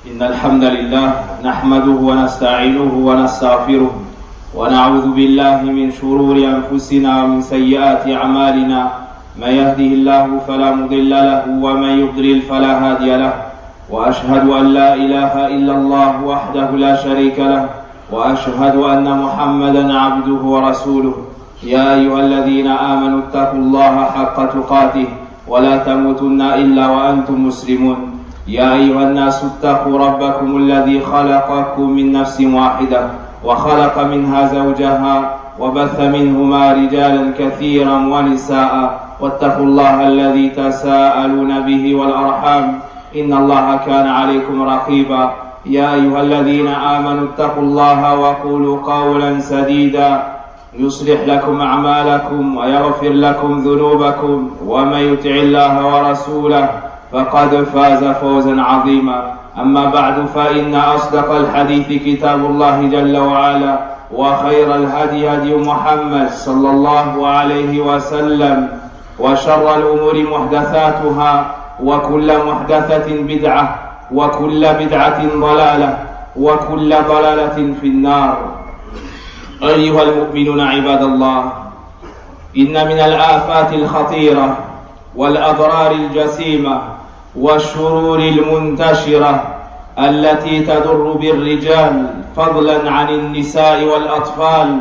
إن الحمد لله نحمده ونستعينه ونستغفره ونعوذ بالله من شرور أنفسنا ومن سيئات أعمالنا. من يهده الله فلا مضل له ومن يضلل فلا هادي له، وأشهد أن لا إله إلا الله وحده لا شريك له، وأشهد أن محمدا عبده ورسوله. يا أيها الذين آمنوا اتقوا الله حق تقاته ولا تموتن إلا وأنتم مسلمون. يا أيها الناس اتقوا ربكم الذي خلقكم من نفس واحدة وخلق منها زوجها وبث منهما رجالا كثيرا ونساء، واتقوا الله الذي تساءلون به والأرحام إن الله كان عليكم رقيبا. يا أيها الذين آمنوا اتقوا الله وقولوا قولا سديدا يصلح لكم أعمالكم ويغفر لكم ذنوبكم، ومن يطع الله ورسوله فقد فاز فوزا عظيما. أما بعد، فإن أصدق الحديث كتاب الله جل وعلا، وخير الهدي هدي محمد صلى الله عليه وسلم، وشر الأمور محدثاتها، وكل محدثة بدعة، وكل بدعة ضلالة، وكل ضلالة في النار. أيها المؤمنون عباد الله، إن من الآفات الخطيرة والأضرار الجسيمة والشرور المنتشرة التي تضر بالرجال فضلا عن النساء والأطفال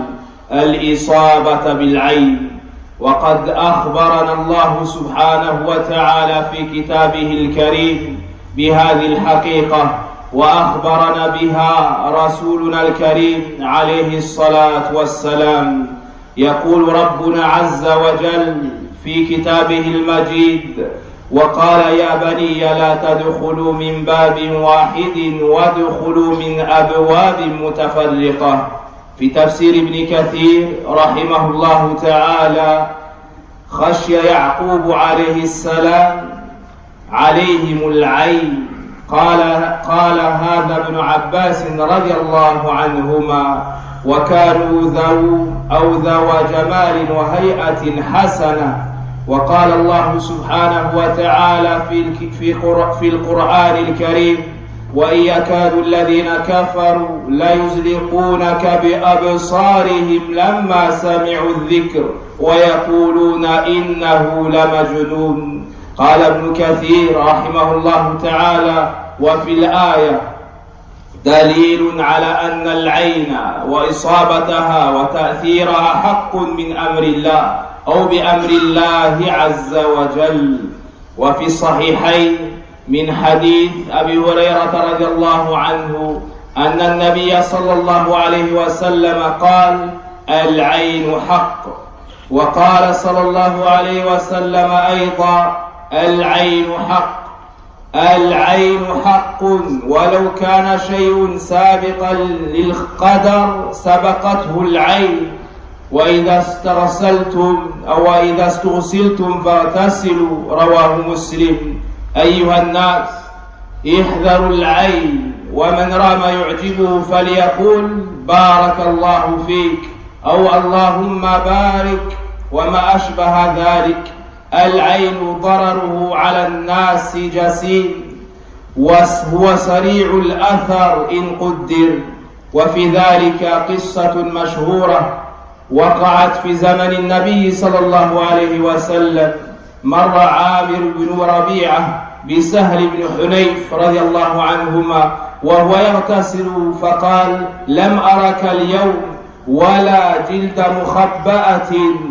الإصابة بالعين. وقد أخبرنا الله سبحانه وتعالى في كتابه الكريم بهذه الحقيقة، وأخبرنا بها رسولنا الكريم عليه الصلاة والسلام. يقول ربنا عز وجل في كتابه المجيد: وقال يا بني لا تدخلوا من باب واحد وادخلوا من أبواب متفرقة. في تفسير ابن كثير رحمه الله تعالى: خشي يعقوب عليه السلام عليهم العين. قال هذا ابن عباس رضي الله عنهما: وكانوا ذو جمال وهيئة حسنة. وقال الله سبحانه وتعالى في القرآن الكريم: وإن يكاد الذين كفروا ليزلقونك بأبصارهم لما سمعوا الذكر ويقولون إنه لمجنون. قال ابن كثير رحمه الله تعالى: وفي الآية دليل على أن العين وإصابتها وتأثيرها حق من أمر الله أو بأمر الله عز وجل. وفي الصحيحين من حديث أبي هريرة رضي الله عنه أن النبي صلى الله عليه وسلم قال: العين حق. وقال صلى الله عليه وسلم أيضا: العين حق. العين حق، ولو كان شيء سابقا للقدر سبقته العين. وإذا استغسلتم فاغتسلوا. رواه مسلم. أيها الناس، احذروا العين، ومن رأى ما يعجبه فليقول بارك الله فيك أو اللهم بارك وما أشبه ذلك. العين ضرره على الناس جسيم، وهو سريع الأثر إن قدر. وفي ذلك قصة مشهورة وقعت في زمن النبي صلى الله عليه وسلم. مر عامر بن ربيعة بسهل بن حنيف رضي الله عنهما وهو يغتسل، فقال: لم أرك اليوم ولا جلد مخبأة.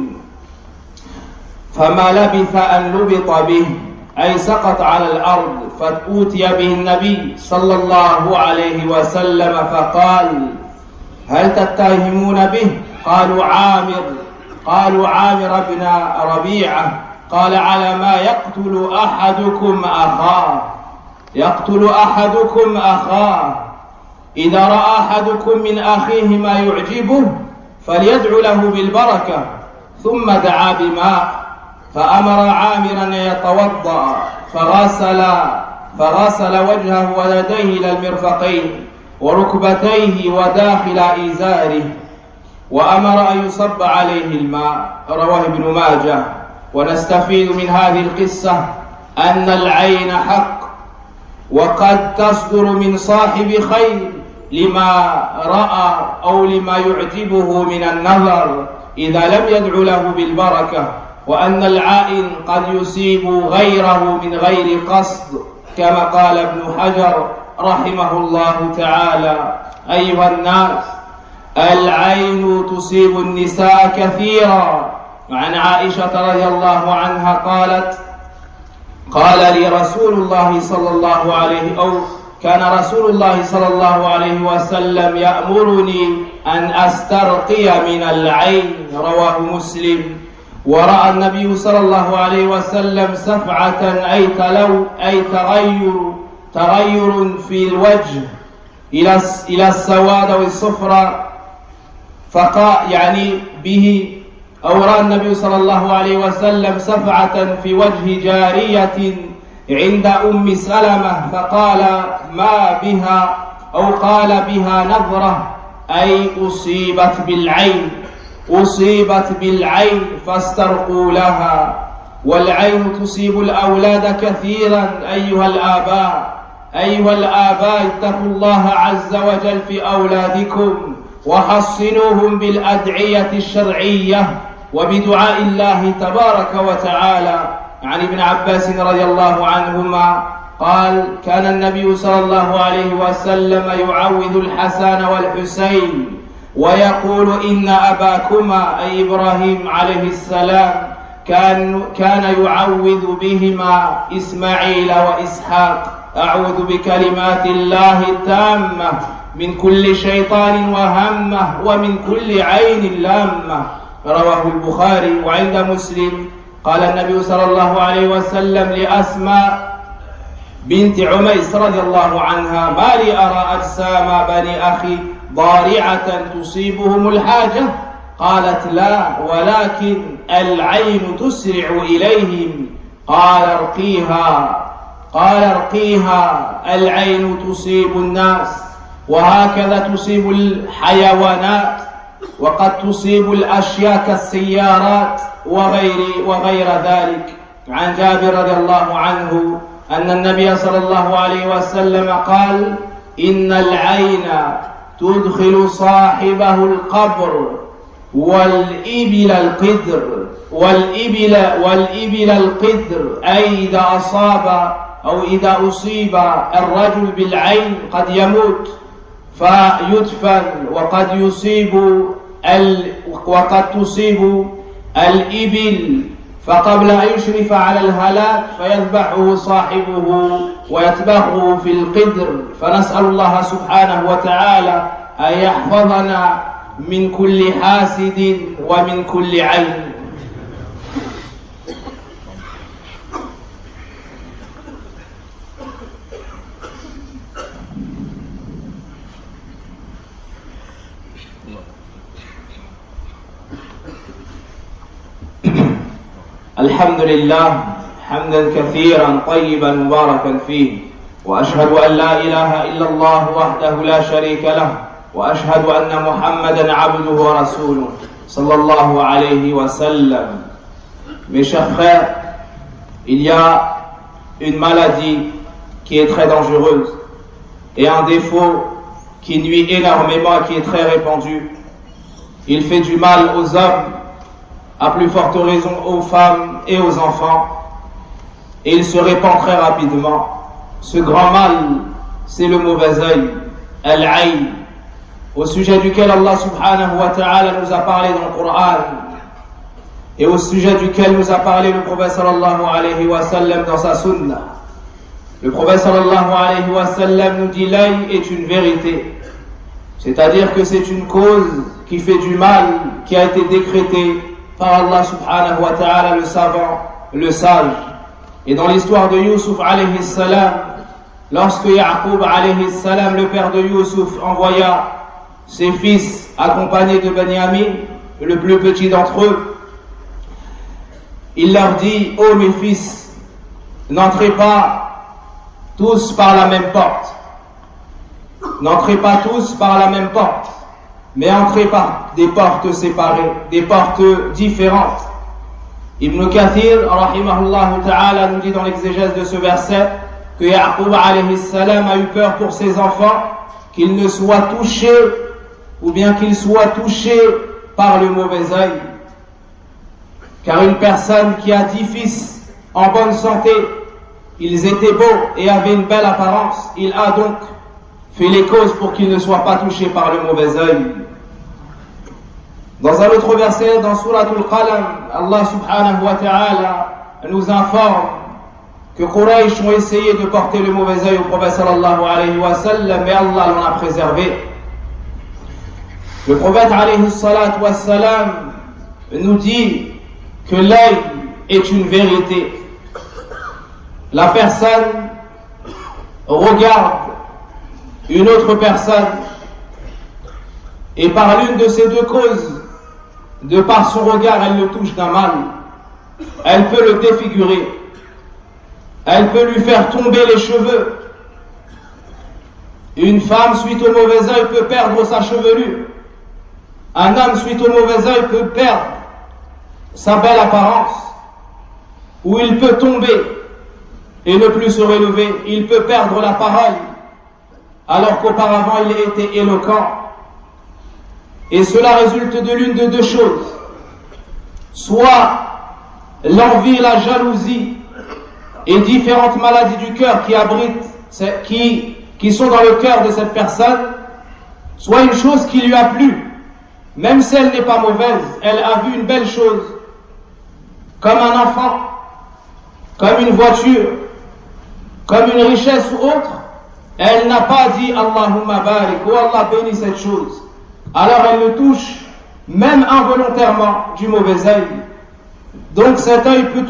فما لبث أن لبط به، أي سقط على الأرض. فأوتي به النبي صلى الله عليه وسلم فقال: هل تتهمون به؟ قالوا عامر بن ربيعة. قال: على ما يقتل أحدكم أخاه. إذا رأى أحدكم من أخيه ما يعجبه فليدعو له بالبركة. ثم دعا بماء، فأمر عامرا أن يتوضأ، فغسل وجهه ويديه إلى المرفقين وركبتيه وداخل إزاره، وأمر أن يصب عليه الماء. رواه ابن ماجه. ونستفيد من هذه القصة أن العين حق، وقد تصدر من صاحب خير لما رأى أو لما يعجبه من النظر إذا لم يدع له بالبركة، وأن العائن قد يصيب غيره من غير قصد كما قال ابن حجر رحمه الله تعالى. أيها الناس، العين تصيب النساء كثيرا. وعن عائشة رضي الله عنها قالت: قال لي رسول الله صلى الله عليه أو كان رسول الله صلى الله عليه وسلم يأمرني أن أسترقي من العين، رواه مسلم. ورأى النبي صلى الله عليه وسلم سفعة أي تغير في الوجه إلى السواد والصفرة، فقال يعني به أو رأى النبي صلى الله عليه وسلم سفعة في وجه جارية عند أم سلمة، فقال: ما بها أو قال: بها نظرة، أي أصيبت بالعين فاسترقوا لها. والعين تصيب الأولاد كثيرا. أيها الآباء اتقوا الله عز وجل في أولادكم وحصنوهم بالأدعية الشرعية وبدعاء الله تبارك وتعالى. عن ابن عباس رضي الله عنهما قال: كان النبي صلى الله عليه وسلم يعوذ الحسن والحسين ويقول: إن أباكما أي إبراهيم عليه السلام كان يعوذ بهما إسماعيل وإسحاق: أعوذ بكلمات الله التامة من كل شيطان وهمة ومن كل عين لامة، رواه البخاري. وعند مسلم قال النبي صلى الله عليه وسلم لأسماء بنت عميس رضي الله عنها: ما لي أرى أجسام بني أخي ضارعة تصيبهم الحاجة؟ قالت: لا، ولكن العين تسرع إليهم. قال: ارقيها، العين تصيب الناس، وهكذا تصيب الحيوانات، وقد تصيب الأشياء كالسيارات وغير ذلك. عن جابر رضي الله عنه أن النبي صلى الله عليه وسلم قال: إن العين تدخل صاحبه القبر والإبل القدر، أي إذا أصيب الرجل بالعين قد يموت فيدفن، وقد تصيب الإبل، فقبل أن يشرف على الهلاك فيذبحه صاحبه ويتبعه في القدر. فنسأل الله سبحانه وتعالى أن يحفظنا من كل حاسد ومن كل عين. الحمد لله حمدا كثيرا طيبا مباركا فيه، وأشهد أن لا إله إلا الله وحده لا شريك له، وأشهد أن محمدا عبده ورسوله صلى الله عليه وسلم. Mes chers frères, il y a une maladie qui est très dangereuse et un défaut qui nuit énormément et qui est très répandu. Il fait du mal aux hommes, à plus forte raison aux femmes et aux enfants, et il se répand très rapidement. Ce grand mal, c'est le mauvais œil, al-ayn, au sujet duquel Allah subhanahu wa ta'ala nous a parlé dans le Coran, et au sujet duquel nous a parlé le prophète sallallahu alayhi wa sallam dans sa sunna. Le prophète sallallahu alayhi wa sallam nous dit: l'œil est une vérité, c'est-à-dire que c'est une cause qui fait du mal, qui a été décrétée par Allah subhanahu wa ta'ala, le savant, le sage. Et dans l'histoire de Youssouf alayhi salam, lorsque Yaqub alayhi salam, le père de Youssouf, envoya ses fils accompagnés de Benyamin, le plus petit d'entre eux, il leur dit: ô mes fils, n'entrez pas tous par la même porte. N'entrez pas tous par la même porte, mais entrez par des portes séparées, des portes différentes. Ibn Kathir, rahimahullah ta'ala, nous dit dans l'exégèse de ce verset que Yaqub alayhi salam a eu peur pour ses enfants, qu'ils ne soient touchés ou bien qu'ils soient touchés par le mauvais œil. Car une personne qui a 10 fils en bonne santé, ils étaient beaux et avaient une belle apparence, il a donc fait les causes pour qu'ils ne soient pas touchés par le mauvais œil. Dans un autre verset, dans Surat Al-Qalam, Allah subhanahu wa ta'ala nous informe que Quraysh ont essayé de porter le mauvais œil au prophète sallallahu alayhi wa sallam, mais Allah l'en a préservé. Le prophète alayhi salatu wa sallam nous dit que l'œil est une vérité. La personne regarde une autre personne et par l'une de ces deux causes, de par son regard, elle le touche d'un mal. Elle peut le défigurer. Elle peut lui faire tomber les cheveux. Une femme, suite au mauvais œil, peut perdre sa chevelure. Un homme, suite au mauvais œil, peut perdre sa belle apparence. Ou il peut tomber et ne plus se relever. Il peut perdre la parole, alors qu'auparavant il était éloquent. Et cela résulte de l'une de deux choses. Soit l'envie, la jalousie et différentes maladies du cœur qui sont dans le cœur de cette personne, soit une chose qui lui a plu, même si elle n'est pas mauvaise, elle a vu une belle chose, comme un enfant, comme une voiture, comme une richesse ou autre, elle n'a pas dit Allahumma barik, oh Allah bénit cette chose. Alors elle le touche, même involontairement, du mauvais œil. Donc cet œil peut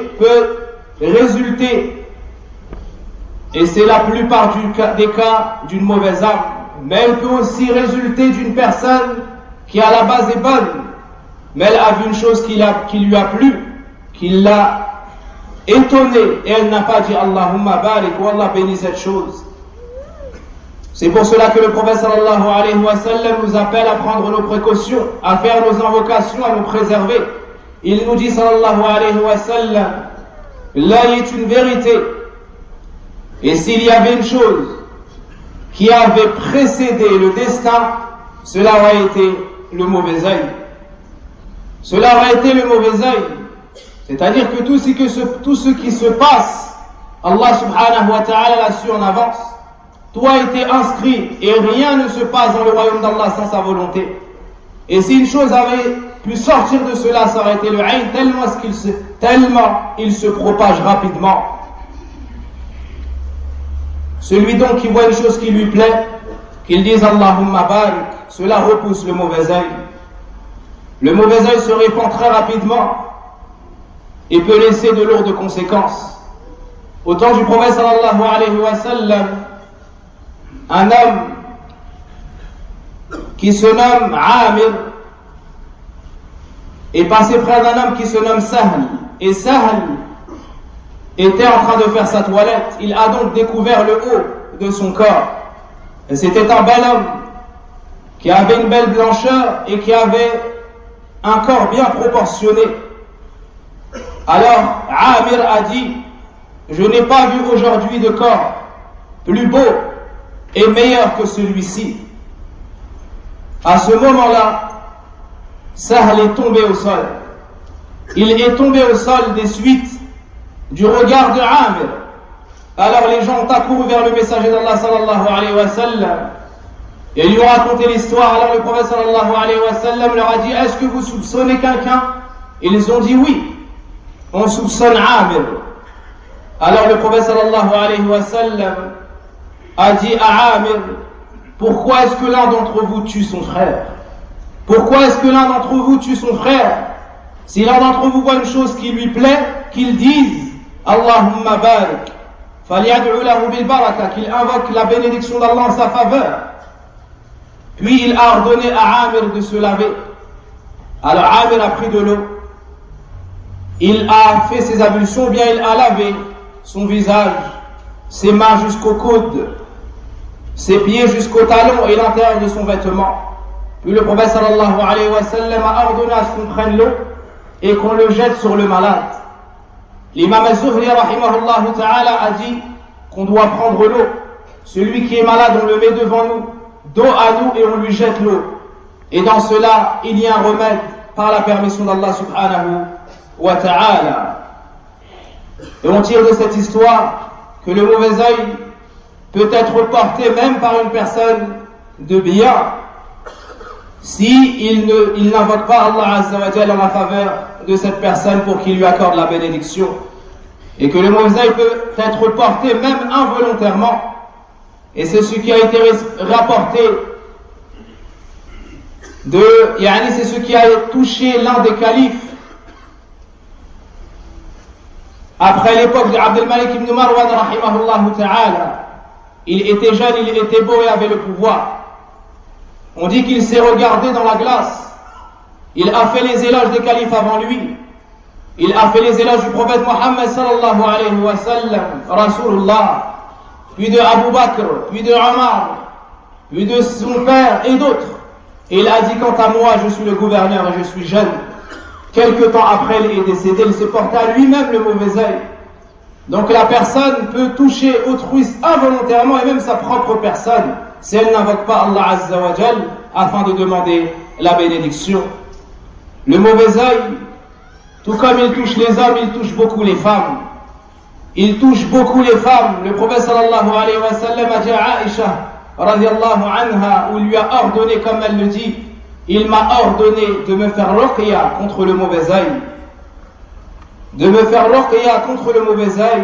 résulter, et c'est la plupart des cas, d'une mauvaise âme, mais elle peut aussi résulter d'une personne qui à la base est bonne, mais elle a vu une chose qui lui a plu, qui l'a étonnée, et elle n'a pas dit Allahumma barik, ou Allah bénit cette chose. C'est pour cela que le prophète sallallahu alayhi wa sallam nous appelle à prendre nos précautions, à faire nos invocations, à nous préserver. Il nous dit sallallahu alayhi wa sallam, l'œil est une vérité. Et s'il y avait une chose qui avait précédé le destin, cela aurait été le mauvais œil. Cela aurait été le mauvais œil. C'est-à-dire que tout ce qui se passe, Allah subhanahu wa ta'ala l'a su en avance. Tout a été inscrit et rien ne se passe dans le royaume d'Allah sans sa volonté. Et si une chose avait pu sortir de cela, ça aurait été le ayn, tellement il se propage rapidement. Celui donc qui voit une chose qui lui plaît, qu'il dise Allahumma barik, cela repousse le mauvais œil. Le mauvais œil se répand très rapidement et peut laisser de lourdes conséquences. Au temps du prophète sallallahu alayhi wa sallam, un homme qui se nomme Amir est passé près d'un homme qui se nomme Sahl. Et Sahl était en train de faire sa toilette. Il a donc découvert le haut de son corps. Et c'était un bel homme qui avait une belle blancheur et qui avait un corps bien proportionné. Alors Amir a dit, je n'ai pas vu aujourd'hui de corps plus beau et meilleur que celui-ci. À ce moment-là, Sahl est tombé au sol. Il est tombé au sol des suites du regard de Amir. Alors les gens ont accouru vers le messager d'Allah sallallahu alayhi wa sallam et lui ont raconté l'histoire. Alors le prophète sallallahu alayhi wa sallam leur a dit, est-ce que vous soupçonnez quelqu'un? Ils ont dit oui, on soupçonne Amir. Alors le prophète sallallahu alayhi wa sallam a dit à Amir, pourquoi est-ce que l'un d'entre vous tue son frère? Pourquoi est-ce que l'un d'entre vous tue son frère? Si l'un d'entre vous voit une chose qui lui plaît, qu'il dise Allahumma barik, falyad'u lahu bil baraka, qu'il invoque la bénédiction d'Allah en sa faveur. Puis il a ordonné à Amir de se laver. Alors Amir a pris de l'eau, il a fait ses ablutions, bien il a lavé son visage, ses mains jusqu'au coude, ses pieds jusqu'au talon et l'intérieur de son vêtement. Puis le prophète sallallahu alayhi wa sallam a ordonné à ce qu'on prenne l'eau et qu'on le jette sur le malade. L'imam al-Zuhri rahimahullah ta'ala a dit, qu'on doit prendre l'eau. Celui qui est malade, on le met devant nous, dos à nous, et on lui jette l'eau. Et dans cela, il y a un remède par la permission d'Allah subhanahu wa ta'ala. Et on tire de cette histoire que le mauvais œil peut être porté même par une personne de bien si il n'invoque pas Allah Azza wa Jalla en la faveur de cette personne pour qu'il lui accorde la bénédiction. Et que le mauvais œil peut être porté même involontairement. Et c'est ce qui a été rapporté c'est ce qui a touché l'un des califes après l'époque de Abd al-Malik ibn Marwan rahimahullah ta'ala. Il était jeune, il était beau et avait le pouvoir. On dit qu'il s'est regardé dans la glace. Il a fait les éloges des califes avant lui. Il a fait les éloges du prophète Mohammed sallallahu alayhi wa sallam, Rasulullah, puis de Abu Bakr, puis de Omar, puis de son père et d'autres. Et il a dit, quant à moi, je suis le gouverneur et je suis jeune. Quelque temps après, il est décédé, il se portait à lui-même le mauvais œil. Donc la personne peut toucher autrui involontairement et même sa propre personne si elle n'invoque pas Allah Azza wa Jal afin de demander la bénédiction. Le mauvais œil, tout comme il touche les hommes, il touche beaucoup les femmes. Il touche beaucoup les femmes. Le prophète sallallahu alayhi wa sallam a dit à Aïcha radiallahu anha, où il lui a ordonné, comme elle le dit, il m'a ordonné de me faire ruqya contre le mauvais œil. De me faire ruqya contre le mauvais œil.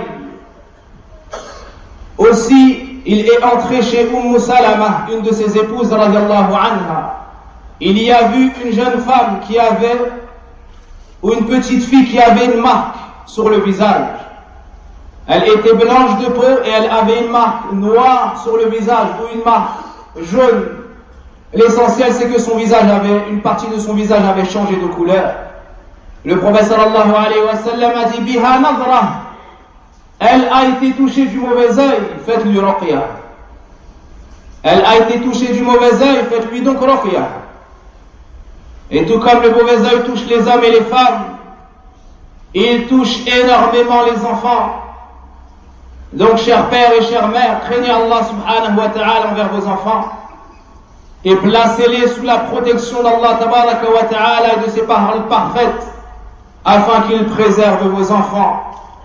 Aussi, il est entré chez Salama, une de ses épouses radiallahu anha. Il y a vu une jeune femme qui avait, ou une petite fille qui avait une marque sur le visage. Elle était blanche de peau et elle avait une marque noire sur le visage ou une marque jaune. L'essentiel, c'est que une partie de son visage avait changé de couleur. Le prophète sallallahu alayhi wa sallam a dit biha nadra. Elle a été touchée du mauvais œil, faites-lui ruqya. Elle a été touchée du mauvais œil, faites-lui donc ruqya. Et tout comme le mauvais œil touche les hommes et les femmes, il touche énormément les enfants. Donc, chers pères et chères mères, craignez Allah subhanahu wa ta'ala envers vos enfants et placez-les sous la protection d'Allah tabaraka wa ta'ala et de ses paroles parfaites afin qu'il préserve vos enfants.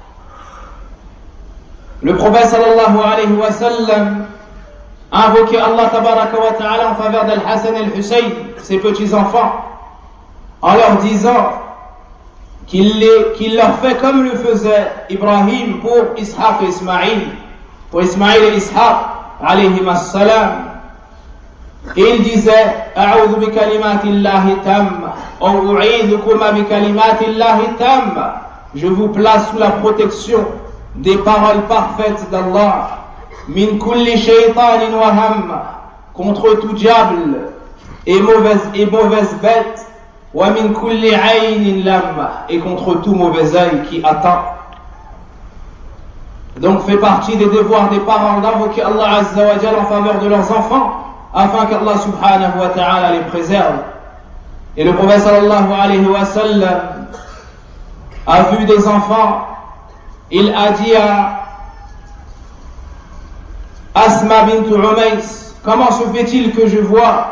Le prophète sallallahu alayhi wa sallam a invoqué Allah tabaraka wa ta'ala en faveur d'Al-Hassan et Al-Hussein, ses petits-enfants, en leur disant qu'il leur fait comme le faisait Ibrahim pour Ishaq et Ismaïl, pour Ismaïl et Ishaq, alayhim as-salam. Et il disait, A'udhu bi kalimatillahi tamma, ou u'idhukuma bi kalimatillahi tamma. Je vous place sous la protection des paroles parfaites d'Allah, min kulli shaytanin wa hamma, contre tout diable et mauvaise bête, wa min kulli aynin lamma, et contre tout mauvais œil qui atteint. Donc fait partie des devoirs des parents d'invoquer Allah Azza wa Jalla en faveur de leurs enfants afin qu'Allah subhanahu wa ta'ala les préserve. Et le prophète sallallahu alayhi wa sallam a vu des enfants, il a dit à Asma bint Umays, comment se fait-il que je vois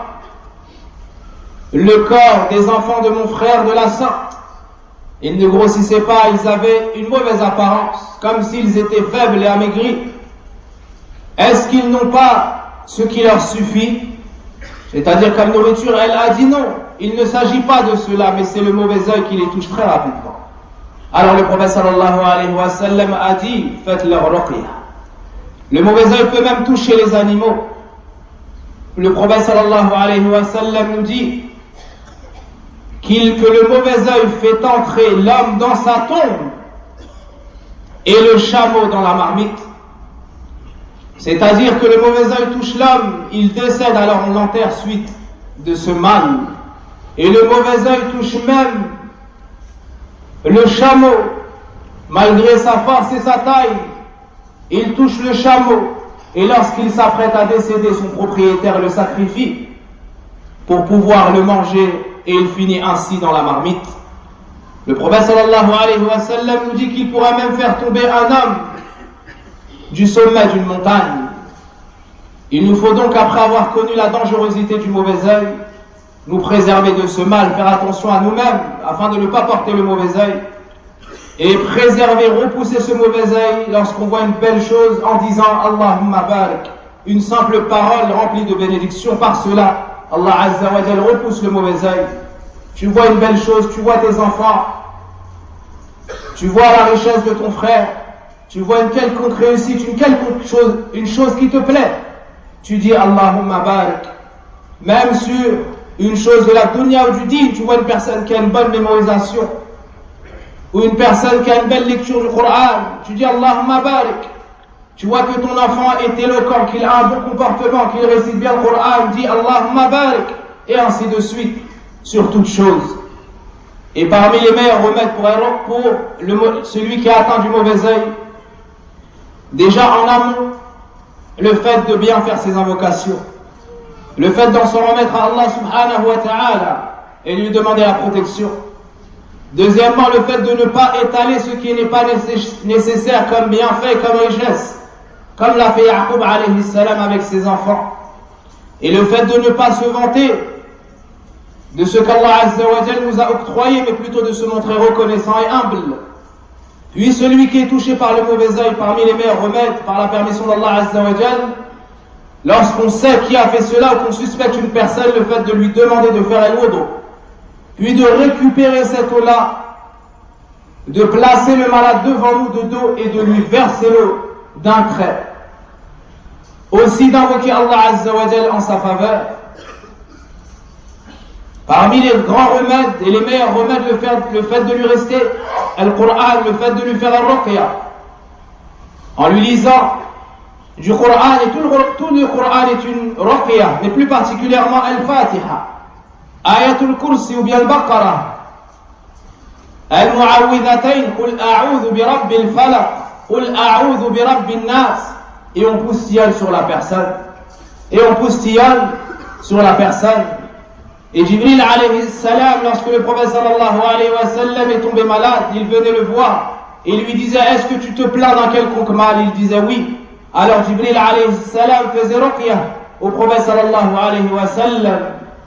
le corps des enfants de mon frère de la sorte? Ils ne grossissaient pas, ils avaient une mauvaise apparence, comme s'ils étaient faibles et amaigris. Est-ce qu'ils n'ont pas ce qui leur suffit, c'est-à-dire comme nourriture? Elle a dit non, il ne s'agit pas de cela, mais c'est le mauvais œil qui les touche très rapidement. Alors le prophète sallallahu alayhi wa sallam a dit, faites-leur ruqya. Le mauvais œil peut même toucher les animaux. Le prophète sallallahu alayhi wa sallam nous dit que le mauvais œil fait entrer l'homme dans sa tombe et le chameau dans la marmite. C'est-à-dire que le mauvais œil touche l'homme, il décède, alors on l'enterre suite de ce mal. Et le mauvais œil touche même le chameau, malgré sa force et sa taille, il touche le chameau, et lorsqu'il s'apprête à décéder, son propriétaire le sacrifie pour pouvoir le manger, et il finit ainsi dans la marmite. Le prophète sallallahu alayhi wa sallam nous dit qu'il pourra même faire tomber un homme du sommet d'une montagne. Il nous faut donc, après avoir connu la dangerosité du mauvais œil, nous préserver de ce mal, faire attention à nous-mêmes afin de ne pas porter le mauvais œil, et préserver, repousser ce mauvais œil lorsqu'on voit une belle chose en disant Allahumma barik, une simple parole remplie de bénédictions. Par cela, Allah Azza wa Jal repousse le mauvais œil. Tu vois une belle chose, tu vois tes enfants, tu vois la richesse de ton frère, tu vois une quelconque réussite, une chose qui te plaît, tu dis Allahumma barik. Même sur une chose de la dunya ou du din, tu vois une personne qui a une bonne mémorisation, ou une personne qui a une belle lecture du Coran, tu dis Allahumma barik. Tu vois que ton enfant est éloquent, qu'il a un bon comportement, qu'il récite bien le Coran, dis Allahumma barik, et ainsi de suite, sur toute chose. Et parmi les meilleurs remèdes pour celui qui a atteint du mauvais œil, déjà en amont, le fait de bien faire ses invocations, le fait d'en s'en remettre à Allah subhanahu wa ta'ala et lui demander la protection. Deuxièmement, le fait de ne pas étaler ce qui n'est pas nécessaire comme bienfait, comme richesse, comme l'a fait Yaqub alayhi salam avec ses enfants. Et le fait de ne pas se vanter de ce qu'Allah Azza wa Jal nous a octroyé, mais plutôt de se montrer reconnaissant et humble. Puis celui qui est touché par le mauvais œil, parmi les meilleurs remèdes, par la permission d'Allah Azza wa Jal, lorsqu'on sait qui a fait cela ou qu'on suspecte une personne, le fait de lui demander de faire al-wudu, puis de récupérer cette eau-là, de placer le malade devant nous de dos et de lui verser l'eau d'un trait. Aussi d'invoquer Allah Azza wa Jal en sa faveur. Parmi les grands remèdes et les meilleurs remèdes, le fait de lui rester Al-Qur'an, le fait de lui faire Al-Ruqya, en lui lisant du Qur'an, et tout le Qur'an est une Ruqya, mais plus particulièrement Al-Fatiha, Ayatul Kursi ou bien Al-Baqarah, Al-Mu'awwidhatayn, Qul a'udhu bi rabbil falaq, Qul a'udhu bi rabbin nas, et on poustillonne sur la personne, Et Jibril alayhi salam, lorsque le prophète sallallahu alayhi wa sallam est tombé malade, il venait le voir et lui disait est-ce que tu te plains d'un quelconque mal? Il disait oui. Alors Jibril alayhi salam faisait ruqya au prophète sallallahu alayhi wa sallam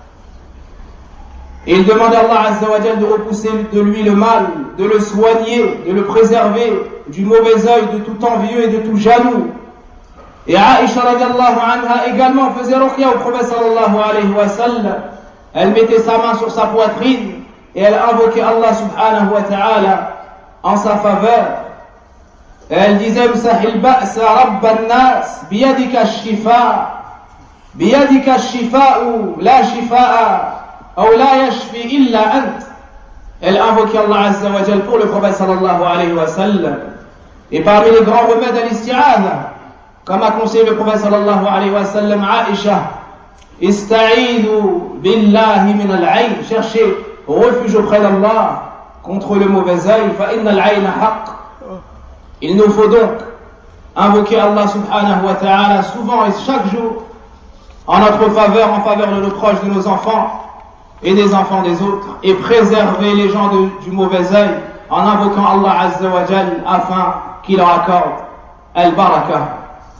et il demandait à Allah Azza wa Jal de repousser de lui le mal, de le soigner, de le préserver du mauvais œil, de tout envieux et de tout jaloux. Et Aïcha radiallahu anha également faisait ruqya au prophète sallallahu alayhi wa sallam. Elle mettait sa main sur sa poitrine et elle invoquait Allah subhanahu wa ta'ala en sa faveur. Et elle disait Msahil ba'sa rabban nas biyadika shifa ou la shifa'a ou la yashfi illa ant. Elle invoquait Allah azza wa jal pour le prophète sallallahu alayhi wa sallam. Et parmi les grands remèdes à l'isti'adha, comme a conseillé le prophète sallallahu alayhi wa sallam Aïcha, Ista'idhu billahi min al-ayn, cherchez refuge auprès d'Allah contre le mauvais œil, fa inna al-ayna haqq. Il nous faut donc invoquer Allah subhanahu wa ta'ala souvent et chaque jour en notre faveur, en faveur de nos proches, de nos enfants et des enfants des autres, et préserver les gens du mauvais œil en invoquant Allah azza wa jal afin qu'il leur accorde al-barakah.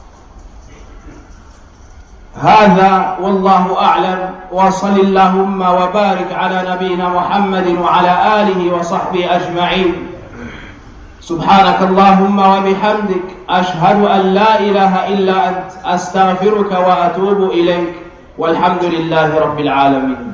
هذا والله أعلم وصل اللهم وبارك على نبينا محمد وعلى آله وصحبه أجمعين سبحانك اللهم وبحمدك أشهد أن لا إله إلا أنت أستغفرك وأتوب إليك والحمد لله رب العالمين.